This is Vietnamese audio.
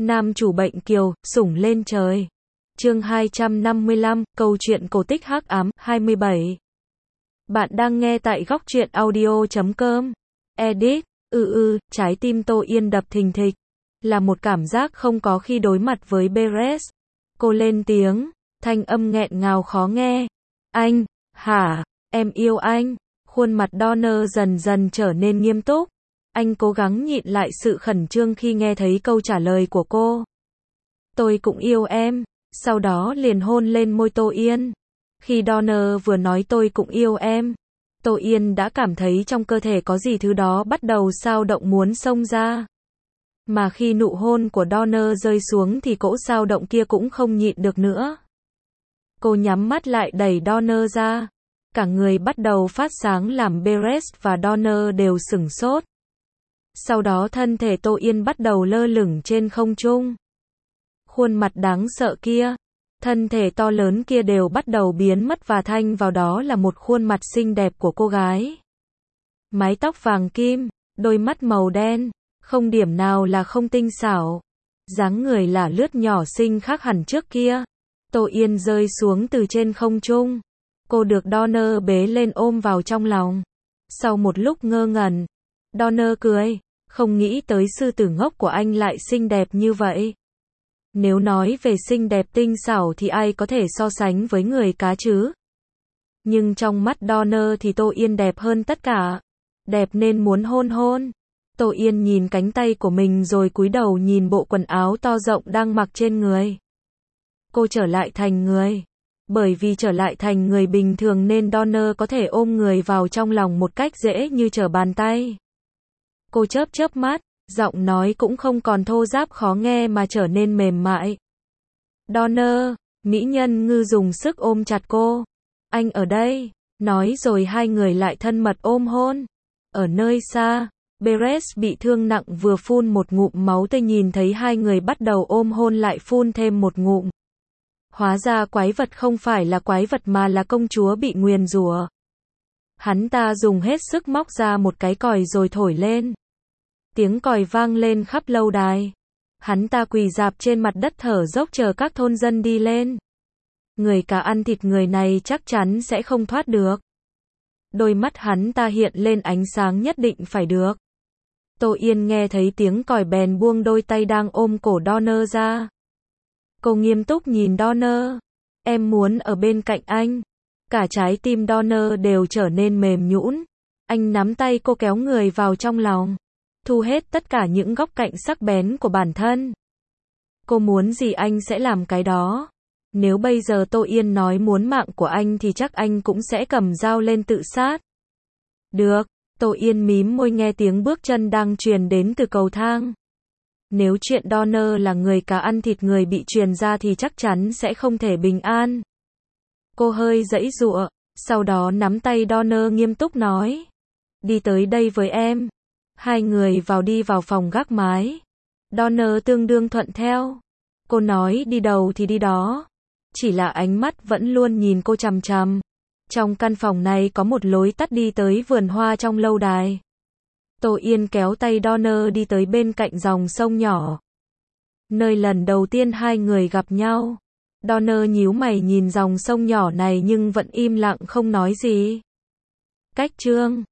Nam chủ bệnh kiều, sủng lên trời. Chương 255, câu chuyện cổ tích hắc ám, 27. Bạn đang nghe tại góc truyện audio.com. Edit, trái tim Tô Yên đập thình thịch. Là một cảm giác không có khi đối mặt với Beres. Cô lên tiếng, thanh âm nghẹn ngào khó nghe. Anh, hả, em yêu anh. Khuôn mặt Donner dần dần trở nên nghiêm túc. Anh cố gắng nhịn lại sự khẩn trương khi nghe thấy câu trả lời của cô. Tôi cũng yêu em. Sau đó liền hôn lên môi Tô Yên. Khi Donner vừa nói tôi cũng yêu em, Tô Yên đã cảm thấy trong cơ thể có gì thứ đó bắt đầu xao động muốn xông ra. Mà khi nụ hôn của Donner rơi xuống thì cỗ xao động kia cũng không nhịn được nữa. Cô nhắm mắt lại đẩy Donner ra. Cả người bắt đầu phát sáng làm Beres và Donner đều sửng sốt. Sau đó thân thể Tô Yên bắt đầu lơ lửng trên không trung. Khuôn mặt đáng sợ kia, thân thể to lớn kia đều bắt đầu biến mất và thay vào đó là một khuôn mặt xinh đẹp của cô gái. Mái tóc vàng kim, đôi mắt màu đen, không điểm nào là không tinh xảo. Dáng người là lướt nhỏ xinh khác hẳn trước kia. Tô Yên rơi xuống từ trên không trung. Cô được Donner bế lên ôm vào trong lòng. Sau một lúc ngơ ngẩn, Donner cười, không nghĩ tới sư tử ngốc của anh lại xinh đẹp như vậy. Nếu nói về xinh đẹp tinh xảo thì ai có thể so sánh với người cá chứ? Nhưng trong mắt Donner thì Tô Yên đẹp hơn tất cả. Đẹp nên muốn hôn hôn. Tô Yên nhìn cánh tay của mình rồi cúi đầu nhìn bộ quần áo to rộng đang mặc trên người. Cô trở lại thành người. Bởi vì trở lại thành người bình thường nên Donner có thể ôm người vào trong lòng một cách dễ như trở bàn tay. Cô chớp mắt, giọng nói cũng không còn thô ráp khó nghe mà trở nên mềm mại. Donner, mỹ nhân ngư dùng sức ôm chặt cô. Anh ở đây, nói rồi hai người lại thân mật ôm hôn. Ở nơi xa, Beres bị thương nặng vừa phun một ngụm máu tươi nhìn thấy hai người bắt đầu ôm hôn lại phun thêm một ngụm. Hóa ra quái vật không phải là quái vật mà là công chúa bị nguyền rủa. Hắn ta dùng hết sức móc ra một cái còi rồi thổi lên. Tiếng còi vang lên khắp lâu đài. Hắn ta quỳ rạp trên mặt đất thở dốc chờ các thôn dân đi lên. Người cá ăn thịt người này chắc chắn sẽ không thoát được. Đôi mắt hắn ta hiện lên ánh sáng nhất định phải được. Tô Yên nghe thấy tiếng còi bèn buông đôi tay đang ôm cổ Donner ra. Cô nghiêm túc nhìn Donner. Em muốn ở bên cạnh anh. Cả trái tim Donner đều trở nên mềm nhũn. Anh nắm tay cô kéo người vào trong lòng. Thu hết tất cả những góc cạnh sắc bén của bản thân. Cô muốn gì anh sẽ làm cái đó. Nếu bây giờ Tô Yên nói muốn mạng của anh thì chắc anh cũng sẽ cầm dao lên tự sát. Được, Tô Yên mím môi nghe tiếng bước chân đang truyền đến từ cầu thang. Nếu chuyện Donner là người cá ăn thịt người bị truyền ra thì chắc chắn sẽ không thể bình an. Cô hơi giãy giụa, sau đó nắm tay Donner nghiêm túc nói. Đi tới đây với em. Hai người đi vào phòng gác mái. Donner tương đương thuận theo. Cô nói đi đâu thì đi đó. Chỉ là ánh mắt vẫn luôn nhìn cô chằm chằm. Trong căn phòng này có một lối tắt đi tới vườn hoa trong lâu đài. Tô Yên kéo tay Donner đi tới bên cạnh dòng sông nhỏ. Nơi lần đầu tiên hai người gặp nhau. Donner nhíu mày nhìn dòng sông nhỏ này nhưng vẫn im lặng không nói gì. Cách chương